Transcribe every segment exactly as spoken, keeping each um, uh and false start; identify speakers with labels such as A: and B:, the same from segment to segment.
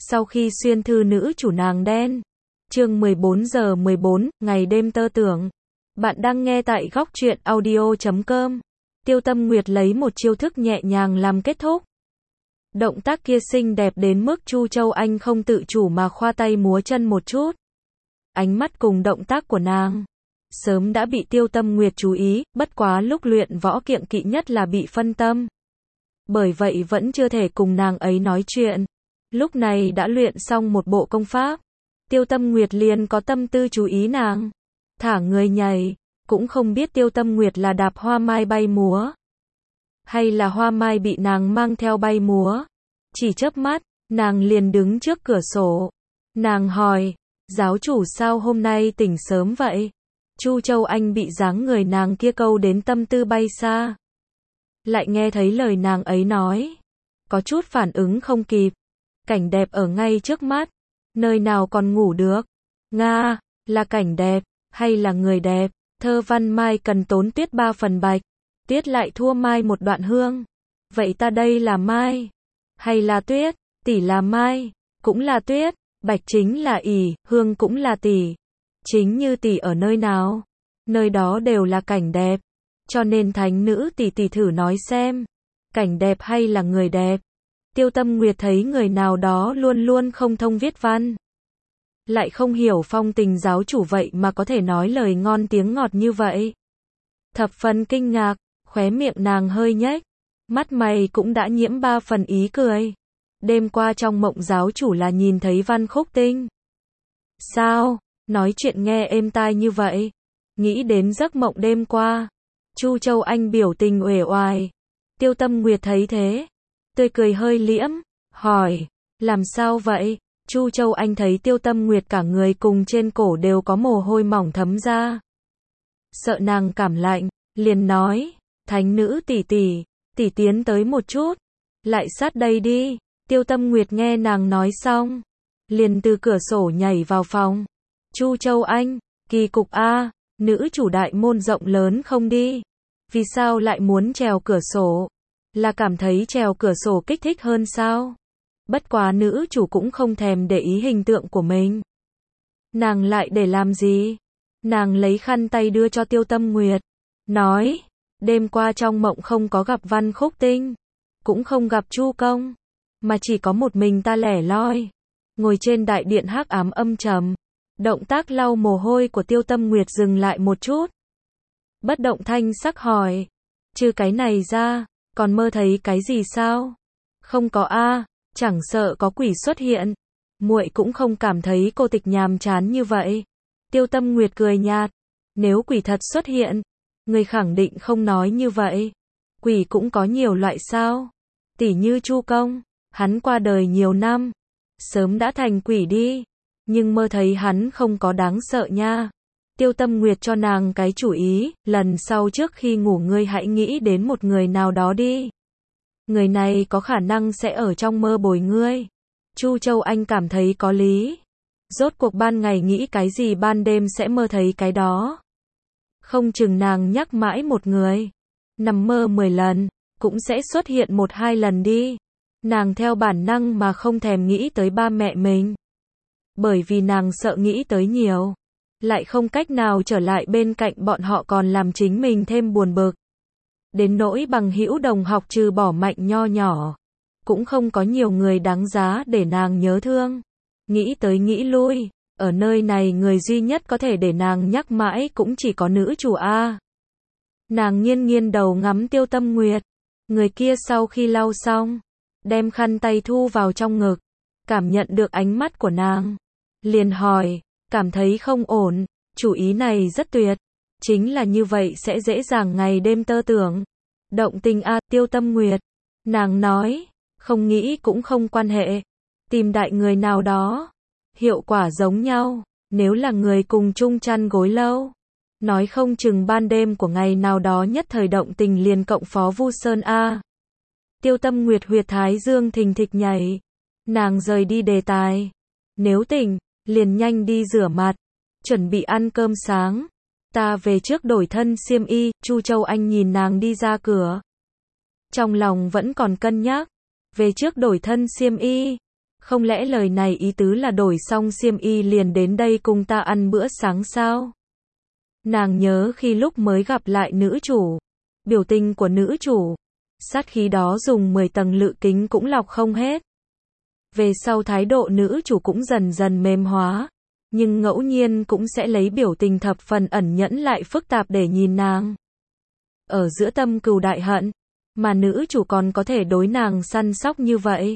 A: Sau khi xuyên thư nữ chủ nàng đen. Chương mười bốn giờ mười bốn, ngày đêm tơ tưởng. Bạn đang nghe tại góc truyện audio chấm com. Tiêu Tâm Nguyệt lấy một chiêu thức nhẹ nhàng làm kết thúc. Động tác kia xinh đẹp đến mức Chu Châu Anh không tự chủ mà khoa tay múa chân một chút. Ánh mắt cùng động tác của nàng sớm đã bị Tiêu Tâm Nguyệt chú ý, bất quá lúc luyện võ kiêng kỵ nhất là bị phân tâm. Bởi vậy vẫn chưa thể cùng nàng ấy nói chuyện. Lúc này đã luyện xong một bộ công pháp, Tiêu Tâm Nguyệt liền có tâm tư chú ý nàng. Thả người nhảy, cũng không biết Tiêu Tâm Nguyệt là đạp hoa mai bay múa, hay là hoa mai bị nàng mang theo bay múa. Chỉ chớp mắt, nàng liền đứng trước cửa sổ. Nàng hỏi, giáo chủ sao hôm nay tỉnh sớm vậy? Chu Châu Anh bị dáng người nàng kia câu đến tâm tư bay xa. Lại nghe thấy lời nàng ấy nói, có chút phản ứng không kịp. Cảnh đẹp ở ngay trước mắt, nơi nào còn ngủ được. Nga, là cảnh đẹp, hay là người đẹp? Thơ văn mai cần tốn tuyết ba phần bạch, tuyết lại thua mai một đoạn hương. Vậy ta đây là mai, hay là tuyết? Tỷ là mai, cũng là tuyết, bạch chính là ỷ, hương cũng là tỷ. Chính như tỷ ở nơi nào, nơi đó đều là cảnh đẹp. Cho nên thánh nữ tỷ tỷ thử nói xem, cảnh đẹp hay là người đẹp? Tiêu Tâm Nguyệt thấy người nào đó luôn luôn không thông viết văn, lại không hiểu phong tình giáo chủ vậy mà có thể nói lời ngon tiếng ngọt như vậy. Thập phần kinh ngạc, khóe miệng nàng hơi nhếch, mắt mày cũng đã nhiễm ba phần ý cười. Đêm qua trong mộng giáo chủ là nhìn thấy văn khúc tinh. Sao, nói chuyện nghe êm tai như vậy? Nghĩ đến giấc mộng đêm qua. Chu Châu Anh biểu tình uể oải. Tiêu Tâm Nguyệt thấy thế, tươi cười hơi liễm, hỏi, làm sao vậy? Chu Châu Anh thấy Tiêu Tâm Nguyệt cả người cùng trên cổ đều có mồ hôi mỏng thấm ra. Sợ nàng cảm lạnh, liền nói, thánh nữ tỷ tỷ, tỷ tiến tới một chút, lại sát đây đi. Tiêu Tâm Nguyệt nghe nàng nói xong, liền từ cửa sổ nhảy vào phòng. Chu Châu Anh, kỳ cục a, nữ chủ đại môn rộng lớn không đi. Vì sao lại muốn trèo cửa sổ? Là cảm thấy trèo cửa sổ kích thích hơn sao? Bất quá nữ chủ cũng không thèm để ý hình tượng của mình. Nàng lại để làm gì? Nàng lấy khăn tay đưa cho Tiêu Tâm Nguyệt, nói, đêm qua trong mộng không có gặp Văn Khúc Tinh, cũng không gặp Chu Công, mà chỉ có một mình ta lẻ loi, ngồi trên đại điện hắc ám âm trầm. Động tác lau mồ hôi của Tiêu Tâm Nguyệt dừng lại một chút. Bất động thanh sắc hỏi, trừ cái này ra, còn mơ thấy cái gì sao? Không có a, chẳng sợ có quỷ xuất hiện, muội cũng không cảm thấy cô tịch nhàm chán như vậy. Tiêu Tâm Nguyệt cười nhạt, nếu quỷ thật xuất hiện, người khẳng định không nói như vậy. Quỷ cũng có nhiều loại sao? Tỉ như Chu Công, hắn qua đời nhiều năm, sớm đã thành quỷ đi, nhưng mơ thấy hắn không có đáng sợ nha. Tiêu Tâm Nguyệt cho nàng cái chủ ý, lần sau trước khi ngủ ngươi hãy nghĩ đến một người nào đó đi. Người này có khả năng sẽ ở trong mơ bồi ngươi. Chu Châu Anh cảm thấy có lý. Rốt cuộc ban ngày nghĩ cái gì ban đêm sẽ mơ thấy cái đó. Không chừng nàng nhắc mãi một người, nằm mơ mười lần, cũng sẽ xuất hiện một hai lần đi. Nàng theo bản năng mà không thèm nghĩ tới ba mẹ mình. Bởi vì nàng sợ nghĩ tới nhiều, lại không cách nào trở lại bên cạnh bọn họ còn làm chính mình thêm buồn bực. Đến nỗi bằng hữu đồng học trừ bỏ Mạnh nho nhỏ, cũng không có nhiều người đáng giá để nàng nhớ thương. Nghĩ tới nghĩ lui, ở nơi này người duy nhất có thể để nàng nhắc mãi cũng chỉ có nữ chủ A. Nàng nghiêng nghiêng đầu ngắm Tiêu Tâm Nguyệt. Người kia sau khi lau xong, đem khăn tay thu vào trong ngực, cảm nhận được ánh mắt của nàng, liền hỏi, cảm thấy không ổn, chủ ý này rất tuyệt, chính là như vậy sẽ dễ dàng ngày đêm tơ tưởng. Động tình a, Tiêu Tâm Nguyệt. Nàng nói, không nghĩ cũng không quan hệ, tìm đại người nào đó, hiệu quả giống nhau, nếu là người cùng chung chăn gối lâu, nói không chừng ban đêm của ngày nào đó nhất thời động tình liền cộng phó Vu Sơn a. Tiêu Tâm Nguyệt huyệt thái dương thình thịch nhảy, nàng rời đi đề tài, nếu tỉnh, liền nhanh đi rửa mặt, chuẩn bị ăn cơm sáng. Ta về trước đổi thân xiêm y. Chu Châu Anh nhìn nàng đi ra cửa, trong lòng vẫn còn cân nhắc, về trước đổi thân xiêm y, Không lẽ lời này ý tứ là đổi xong xiêm y liền đến đây cùng ta ăn bữa sáng sao? Nàng nhớ khi lúc mới gặp lại nữ chủ, biểu tình của nữ chủ, sát khí đó dùng mười tầng lự kính cũng lọc không hết. Về sau thái độ nữ chủ cũng dần dần mềm hóa, nhưng ngẫu nhiên cũng sẽ lấy biểu tình thập phần ẩn nhẫn lại phức tạp để nhìn nàng. Ở giữa tâm cừu đại hận, mà nữ chủ còn có thể đối nàng săn sóc như vậy.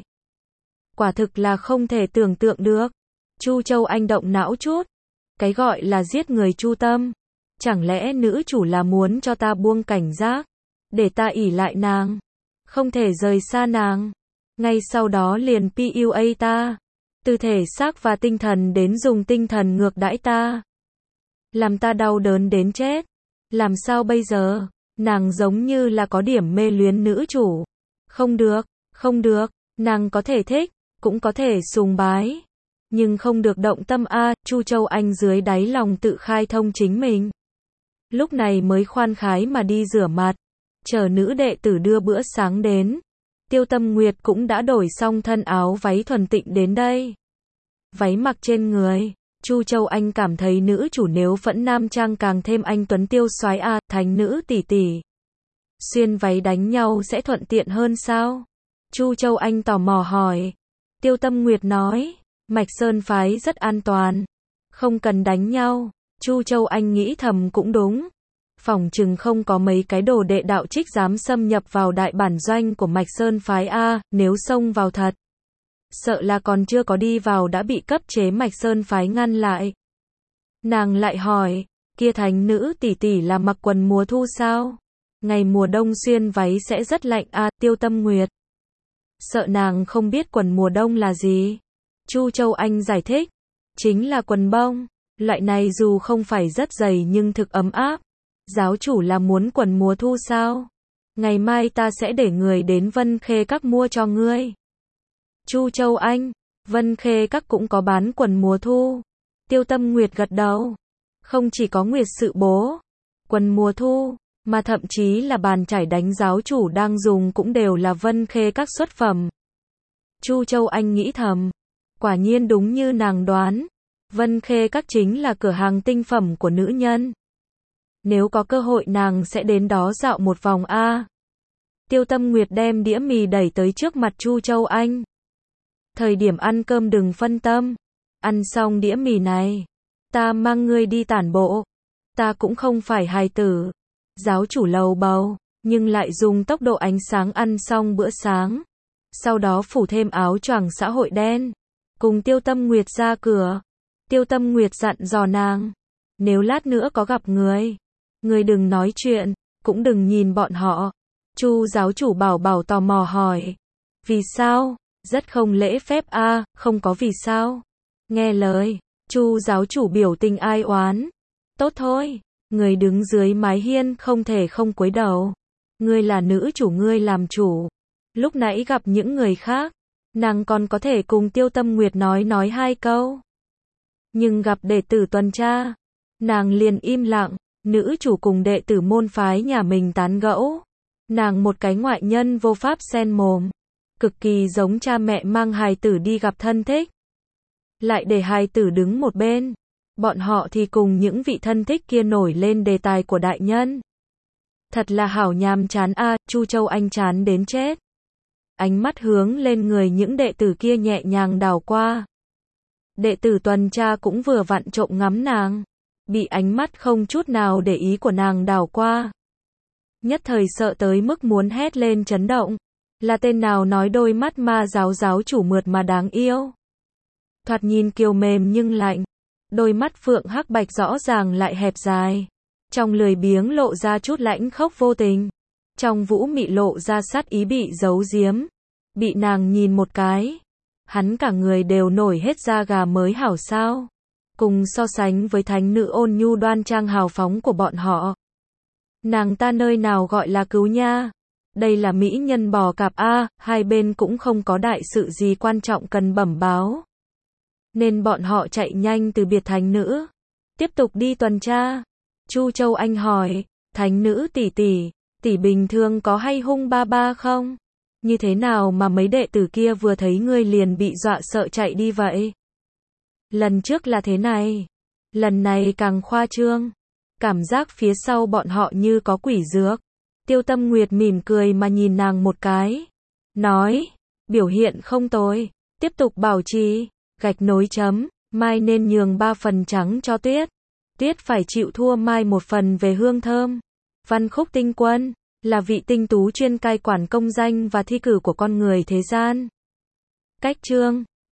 A: Quả thực là không thể tưởng tượng được. Chu Châu Anh động não chút. Cái gọi là giết người chu tâm. Chẳng lẽ nữ chủ là muốn cho ta buông cảnh giác, để ta ỷ lại nàng, không thể rời xa nàng. Ngay sau đó liền pê u a ta, từ thể xác và tinh thần đến dùng tinh thần ngược đãi ta, làm ta đau đớn đến chết. Làm sao bây giờ? Nàng giống như là có điểm mê luyến nữ chủ. Không được, không được, nàng có thể thích, cũng có thể sùng bái, nhưng không được động tâm a. Chu Châu Anh dưới đáy lòng tự khai thông chính mình. Lúc này mới khoan khái mà đi rửa mặt, chờ nữ đệ tử đưa bữa sáng đến. Tiêu Tâm Nguyệt cũng đã đổi xong thân áo váy thuần tịnh đến đây. Váy mặc trên người, Chu Châu Anh cảm thấy nữ chủ nếu phẫn nam trang càng thêm anh tuấn tiêu soái a, thành nữ tỷ tỷ. Xuyên váy đánh nhau sẽ thuận tiện hơn sao? Chu Châu Anh tò mò hỏi. Tiêu Tâm Nguyệt nói, Mạch Sơn phái rất an toàn, không cần đánh nhau. Chu Châu Anh nghĩ thầm cũng đúng. Phỏng chừng không có mấy cái đồ đệ đạo trích dám xâm nhập vào đại bản doanh của Mạch Sơn phái a, nếu xông vào thật, sợ là còn chưa có đi vào đã bị cấp chế Mạch Sơn phái ngăn lại. Nàng lại hỏi, kia thánh nữ tỷ tỷ là mặc quần mùa thu sao? Ngày mùa đông xuyên váy sẽ rất lạnh a. Tiêu Tâm Nguyệt sợ nàng không biết quần mùa đông là gì. Chu Châu Anh giải thích, chính là quần bông, loại này dù không phải rất dày nhưng thực ấm áp. Giáo chủ là muốn quần mùa thu sao? Ngày mai ta sẽ để người đến Vân Khê Các mua cho ngươi. Chu Châu Anh, Vân Khê Các cũng có bán quần mùa thu. Tiêu Tâm Nguyệt gật đầu. Không chỉ có Nguyệt Sự Bố, quần mùa thu, mà thậm chí là bàn chải đánh giáo chủ đang dùng cũng đều là Vân Khê Các xuất phẩm. Chu Châu Anh nghĩ thầm, quả nhiên đúng như nàng đoán, Vân Khê Các chính là cửa hàng tinh phẩm của nữ nhân. Nếu có cơ hội nàng sẽ đến đó dạo một vòng a. Tiêu Tâm Nguyệt đem đĩa mì đẩy tới trước mặt Chu Châu Anh. Thời điểm ăn cơm đừng phân tâm. Ăn xong đĩa mì này, ta mang ngươi đi tản bộ. Ta cũng không phải hài tử. Giáo chủ lầu bầu, nhưng lại dùng tốc độ ánh sáng ăn xong bữa sáng. Sau đó phủ thêm áo choàng xã hội đen. Cùng Tiêu Tâm Nguyệt ra cửa. Tiêu Tâm Nguyệt dặn dò nàng, nếu lát nữa có gặp người, người đừng nói chuyện, cũng đừng nhìn bọn họ. Chu giáo chủ bảo bảo tò mò hỏi, vì sao? Rất không lễ phép a. À, không có vì sao. Nghe lời, Chu giáo chủ biểu tình ai oán. Tốt thôi, người đứng dưới mái hiên không thể không cúi đầu. Ngươi là nữ chủ, ngươi làm chủ. Lúc nãy gặp những người khác, nàng còn có thể cùng Tiêu Tâm Nguyệt nói nói hai câu. Nhưng gặp đệ tử tuần tra, nàng liền im lặng. Nữ chủ cùng đệ tử môn phái nhà mình tán gẫu. Nàng một cái ngoại nhân vô pháp xen mồm. Cực kỳ giống cha mẹ mang hài tử đi gặp thân thích. Lại để hài tử đứng một bên. Bọn họ thì cùng những vị thân thích kia nổi lên đề tài của đại nhân. Thật là hảo nhàm chán a. À, Chu Châu Anh chán đến chết. Ánh mắt hướng lên người những đệ tử kia nhẹ nhàng đảo qua. Đệ tử tuần tra cũng vừa vặn trộm ngắm nàng. Bị ánh mắt không chút nào để ý của nàng đảo qua. Nhất thời sợ tới mức muốn hét lên chấn động. Là tên nào nói đôi mắt ma giáo giáo chủ mượt mà đáng yêu. Thoạt nhìn kiều mềm nhưng lạnh. Đôi mắt phượng hắc bạch rõ ràng lại hẹp dài. Trong lười biếng lộ ra chút lãnh khốc vô tình. Trong vũ mị lộ ra sát ý bị giấu giếm. Bị nàng nhìn một cái, hắn cả người đều nổi hết da gà mới hảo sao. Cùng so sánh với thánh nữ ôn nhu đoan trang hào phóng của bọn họ, nàng ta nơi nào gọi là cứu nha. Đây là mỹ nhân bò cạp a. Hai bên cũng không có đại sự gì quan trọng cần bẩm báo, nên bọn họ chạy nhanh từ biệt thánh nữ, tiếp tục đi tuần tra. Chu Châu Anh hỏi, thánh nữ tỷ tỷ, tỷ bình thường có hay hung ba ba không? Như thế nào mà mấy đệ tử kia vừa thấy ngươi liền bị dọa sợ chạy đi vậy? Lần trước là thế này. Lần này càng khoa trương. Cảm giác phía sau bọn họ như có quỷ dược. Tiêu Tâm Nguyệt mỉm cười mà nhìn nàng một cái. Nói, biểu hiện không tồi. Tiếp tục bảo trì. Gạch nối chấm. Mai nên nhường ba phần trắng cho Tuyết. Tuyết phải chịu thua Mai một phần về hương thơm. Văn Khúc Tinh Quân là vị tinh tú chuyên cai quản công danh và thi cử của con người thế gian. Cách chương